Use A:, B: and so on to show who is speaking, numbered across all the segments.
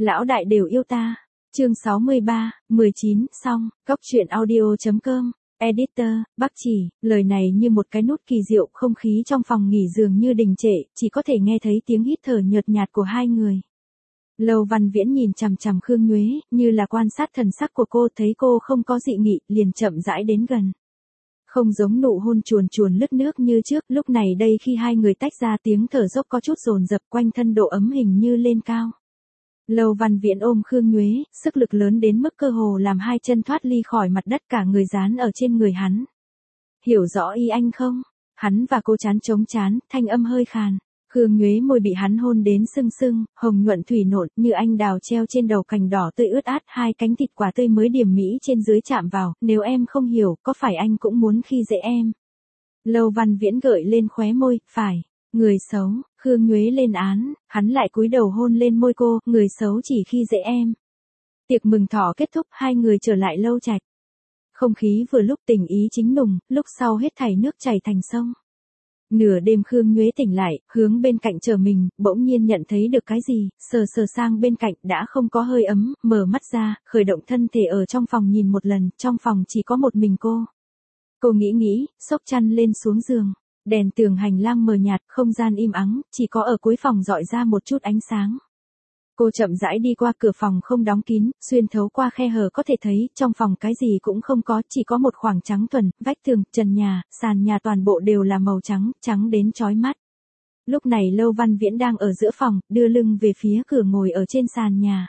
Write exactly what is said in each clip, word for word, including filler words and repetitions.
A: Lão đại đều yêu ta. Chương sáu mươi ba, mười chín, xong, Cóc truyện audio chấm com. Editor, Bắc Chỉ, lời này như một cái nút kỳ diệu, không khí trong phòng nghỉ dường như đình trệ, chỉ có thể nghe thấy tiếng hít thở nhợt nhạt của hai người. Lâu Văn Viễn nhìn chằm chằm Khương Nhuế, như là quan sát thần sắc của cô, thấy cô không có dị nghị, liền chậm rãi đến gần. Không giống nụ hôn chuồn chuồn lướt nước như trước, lúc này đây khi hai người tách ra tiếng thở dốc có chút dồn dập, quanh thân độ ấm hình như lên cao. Lâu Văn Viễn ôm Khương Nhuế, sức lực lớn đến mức cơ hồ làm hai chân thoát ly khỏi mặt đất, cả người dán ở trên người hắn. Hiểu rõ ý anh không? Hắn và cô chán chống chán, thanh âm hơi khàn. Khương Nhuế môi bị hắn hôn đến sưng sưng, hồng nhuận thủy nộn, như anh đào treo trên đầu cành đỏ tươi ướt át, hai cánh thịt quả tươi mới điểm mỹ trên dưới chạm vào, nếu em không hiểu, có phải anh cũng muốn khi dễ em? Lâu Văn Viễn gợi lên khóe môi, phải. Người xấu, Khương Nhuế lên án, hắn lại cúi đầu hôn lên môi cô, người xấu chỉ khi dễ em. Tiệc mừng thọ kết thúc, hai người trở lại Lâu Trạch. Không khí vừa lúc tình ý chính nùng, lúc sau hết thảy nước chảy thành sông. Nửa đêm Khương Nhuế tỉnh lại, hướng bên cạnh chờ mình, bỗng nhiên nhận thấy được cái gì, sờ sờ sang bên cạnh đã không có hơi ấm, mở mắt ra, khởi động thân thể ở trong phòng nhìn một lần, trong phòng chỉ có một mình cô. Cô nghĩ nghĩ, xốc chăn lên xuống giường. Đèn tường hành lang mờ nhạt, không gian im ắng, chỉ có ở cuối phòng dọi ra một chút ánh sáng. Cô chậm rãi đi qua cửa phòng không đóng kín, xuyên thấu qua khe hở có thể thấy, trong phòng cái gì cũng không có, chỉ có một khoảng trắng thuần, vách tường, trần nhà, sàn nhà toàn bộ đều là màu trắng, trắng đến chói mắt. Lúc này Lâu Văn Viễn đang ở giữa phòng, đưa lưng về phía cửa ngồi ở trên sàn nhà.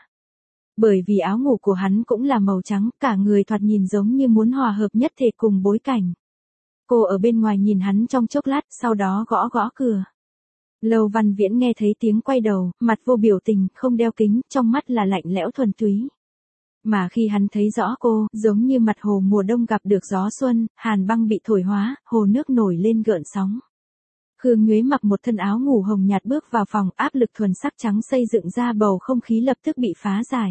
A: Bởi vì áo ngủ của hắn cũng là màu trắng, cả người thoạt nhìn giống như muốn hòa hợp nhất thể cùng bối cảnh. Cô ở bên ngoài nhìn hắn trong chốc lát, sau đó gõ gõ cửa. Lâu Văn Viễn nghe thấy tiếng quay đầu, mặt vô biểu tình, không đeo kính, trong mắt là lạnh lẽo thuần túy. Mà khi hắn thấy rõ cô, giống như mặt hồ mùa đông gặp được gió xuân, hàn băng bị thổi hóa, hồ nước nổi lên gợn sóng. Khương Nhuế mặc một thân áo ngủ hồng nhạt bước vào phòng, áp lực thuần sắc trắng xây dựng ra bầu không khí lập tức bị phá giải.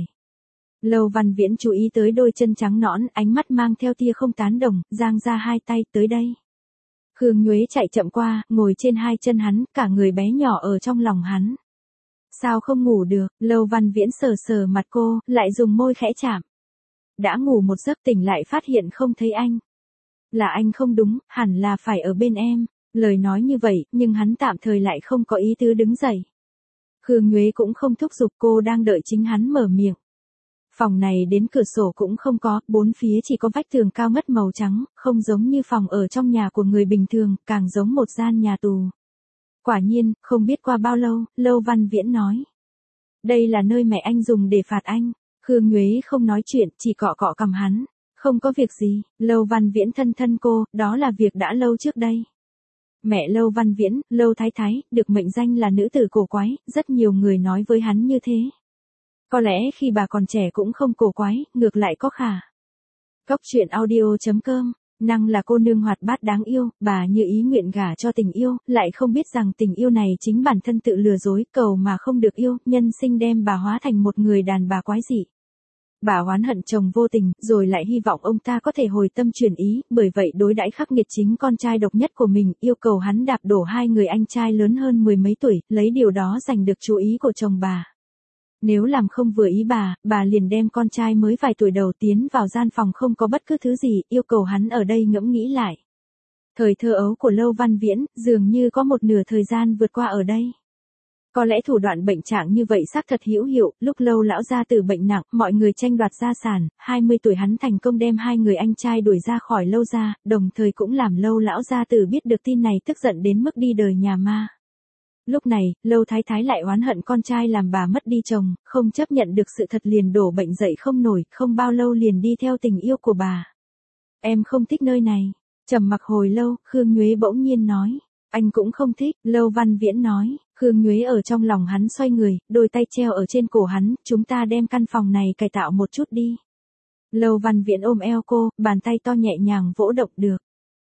A: Lâu Văn Viễn chú ý tới đôi chân trắng nõn, ánh mắt mang theo tia không tán đồng, giang ra hai tay, tới đây. Khương Nhuế chạy chậm qua, ngồi trên hai chân hắn, cả người bé nhỏ ở trong lòng hắn. Sao không ngủ được, Lâu Văn Viễn sờ sờ mặt cô, lại dùng môi khẽ chạm. Đã ngủ một giấc tỉnh lại phát hiện không thấy anh. Là anh không đúng, hẳn là phải ở bên em. Lời nói như vậy, nhưng hắn tạm thời lại không có ý tứ đứng dậy. Khương Nhuế cũng không thúc giục, cô đang đợi chính hắn mở miệng. Phòng này đến cửa sổ cũng không có, bốn phía chỉ có vách tường cao ngất màu trắng, không giống như phòng ở trong nhà của người bình thường, càng giống một gian nhà tù. Quả nhiên, không biết qua bao lâu, Lâu Văn Viễn nói. Đây là nơi mẹ anh dùng để phạt anh. Khương Nhuế không nói chuyện, chỉ cọ cọ cằm hắn. Không có việc gì, Lâu Văn Viễn thân thân cô, đó là việc đã lâu trước đây. Mẹ Lâu Văn Viễn, Lâu Thái Thái, được mệnh danh là nữ tử cổ quái, rất nhiều người nói với hắn như thế. Có lẽ khi bà còn trẻ cũng không cổ quái, ngược lại có khả. Cóc truyện audio chấm com, năng là cô nương hoạt bát đáng yêu, bà như ý nguyện gả cho tình yêu, lại không biết rằng tình yêu này chính bản thân tự lừa dối, cầu mà không được yêu, nhân sinh đem bà hóa thành một người đàn bà quái dị. Bà oán hận chồng vô tình, rồi lại hy vọng ông ta có thể hồi tâm chuyển ý, bởi vậy đối đãi khắc nghiệt chính con trai độc nhất của mình, yêu cầu hắn đạp đổ hai người anh trai lớn hơn mười mấy tuổi, lấy điều đó giành được chú ý của chồng bà. Nếu làm không vừa ý bà, bà liền đem con trai mới vài tuổi đầu tiến vào gian phòng không có bất cứ thứ gì, yêu cầu hắn ở đây ngẫm nghĩ lại. Thời thơ ấu của Lâu Văn Viễn, dường như có một nửa thời gian vượt qua ở đây. Có lẽ thủ đoạn bệnh trạng như vậy xác thật hữu hiệu, lúc Lâu lão gia tử bệnh nặng, mọi người tranh đoạt gia sản, hai mươi tuổi hắn thành công đem hai người anh trai đuổi ra khỏi Lâu gia, đồng thời cũng làm Lâu lão gia tử biết được tin này tức giận đến mức đi đời nhà ma. Lúc này, Lâu Thái Thái lại oán hận con trai làm bà mất đi chồng, không chấp nhận được sự thật liền đổ bệnh dậy không nổi, không bao lâu liền đi theo tình yêu của bà. Em không thích nơi này. Trầm mặc hồi lâu, Khương Nhuế bỗng nhiên nói. Anh cũng không thích, Lâu Văn Viễn nói. Khương Nhuế ở trong lòng hắn xoay người, đôi tay treo ở trên cổ hắn, chúng ta đem căn phòng này cải tạo một chút đi. Lâu Văn Viễn ôm eo cô, bàn tay to nhẹ nhàng vỗ động được.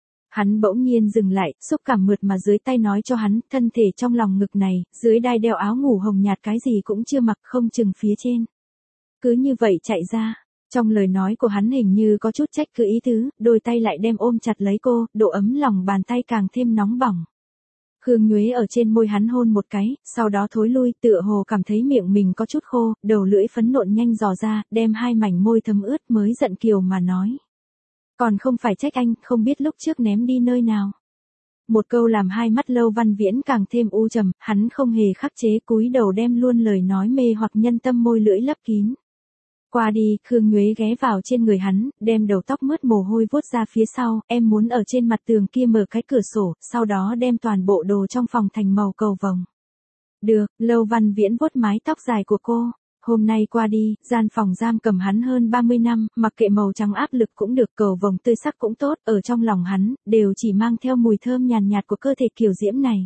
A: Hắn bỗng nhiên dừng lại, xúc cảm mượt mà dưới tay nói cho hắn, thân thể trong lòng ngực này, dưới đai đeo áo ngủ hồng nhạt cái gì cũng chưa mặc, không chừng phía trên. Cứ như vậy chạy ra, trong lời nói của hắn hình như có chút trách cứ ý tứ, đôi tay lại đem ôm chặt lấy cô, độ ấm lòng bàn tay càng thêm nóng bỏng. Khương Nhuế ở trên môi hắn hôn một cái, sau đó thối lui, tựa hồ cảm thấy miệng mình có chút khô, đầu lưỡi phấn nộn nhanh dò ra, đem hai mảnh môi thấm ướt mới giận kiều mà nói. Còn không phải trách anh, không biết lúc trước ném đi nơi nào. Một câu làm hai mắt Lâu Văn Viễn càng thêm u trầm, hắn không hề khắc chế cúi đầu đem luôn lời nói mê hoặc nhân tâm môi lưỡi lấp kín. Qua đi, Khương Nhuế ghé vào trên người hắn, đem đầu tóc mướt mồ hôi vuốt ra phía sau, em muốn ở trên mặt tường kia mở cái cửa sổ, sau đó đem toàn bộ đồ trong phòng thành màu cầu vồng. Được, Lâu Văn Viễn vuốt mái tóc dài của cô. Hôm nay qua đi, gian phòng giam cầm hắn hơn ba mươi năm, mặc kệ màu trắng áp lực cũng được, cầu vồng tươi sắc cũng tốt, ở trong lòng hắn, đều chỉ mang theo mùi thơm nhàn nhạt của cơ thể kiều diễm này.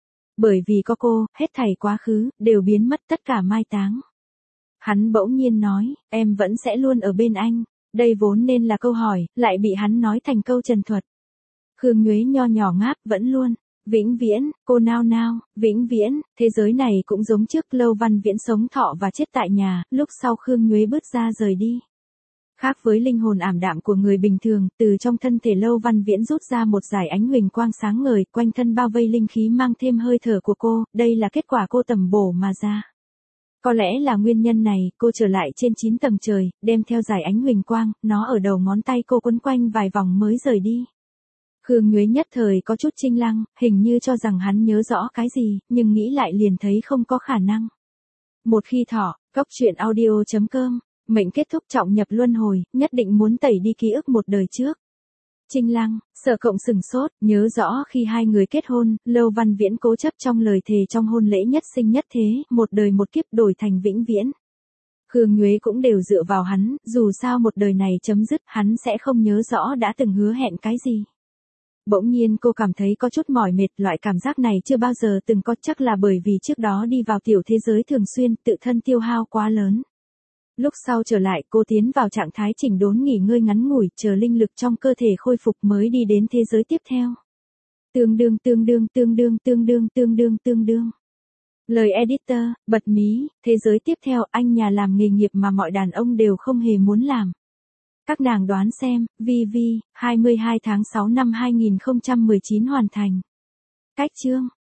A: Bởi vì có cô, hết thảy quá khứ, đều biến mất tất cả mai táng. Hắn bỗng nhiên nói, em vẫn sẽ luôn ở bên anh. Đây vốn nên là câu hỏi, lại bị hắn nói thành câu trần thuật. Khương Nhuế nho nhỏ ngáp, vẫn luôn. Vĩnh viễn, cô nao nao, vĩnh viễn, thế giới này cũng giống trước. Lâu Văn Viễn sống thọ và chết tại nhà, lúc sau Khương Nhuế bước ra rời đi. Khác với linh hồn ảm đạm của người bình thường, từ trong thân thể Lâu Văn Viễn rút ra một dải ánh huỳnh quang sáng ngời, quanh thân bao vây linh khí mang thêm hơi thở của cô, đây là kết quả cô tầm bổ mà ra. Có lẽ là nguyên nhân này, cô trở lại trên chín tầng trời, đem theo dải ánh huỳnh quang, nó ở đầu ngón tay cô quấn quanh vài vòng mới rời đi. Khương Nhuế nhất thời có chút chinh lăng, hình như cho rằng hắn nhớ rõ cái gì, nhưng nghĩ lại liền thấy không có khả năng. Một khi thọ, góc truyện audio chấm com, mệnh kết thúc trọng nhập luân hồi, nhất định muốn tẩy đi ký ức một đời trước. Chinh lăng, Sở Cộng sừng sốt, nhớ rõ khi hai người kết hôn, Lâu Văn Viễn cố chấp trong lời thề trong hôn lễ nhất sinh nhất thế, một đời một kiếp đổi thành vĩnh viễn. Khương Nhuế cũng đều dựa vào hắn, dù sao một đời này chấm dứt, hắn sẽ không nhớ rõ đã từng hứa hẹn cái gì. Bỗng nhiên cô cảm thấy có chút mỏi mệt, loại cảm giác này chưa bao giờ từng có, chắc là bởi vì trước đó đi vào tiểu thế giới thường xuyên, tự thân tiêu hao quá lớn. Lúc sau trở lại, cô tiến vào trạng thái chỉnh đốn nghỉ ngơi ngắn ngủi, chờ linh lực trong cơ thể khôi phục mới đi đến thế giới tiếp theo. Tương đương tương đương tương đương tương đương tương đương tương đương. Lời editor, bật mí, thế giới tiếp theo, anh nhà làm nghề nghiệp mà mọi đàn ông đều không hề muốn làm. Các nàng đoán xem, vi vi, hai mươi hai tháng sáu năm hai nghìn không trăm mười chín hoàn thành. Cách chương.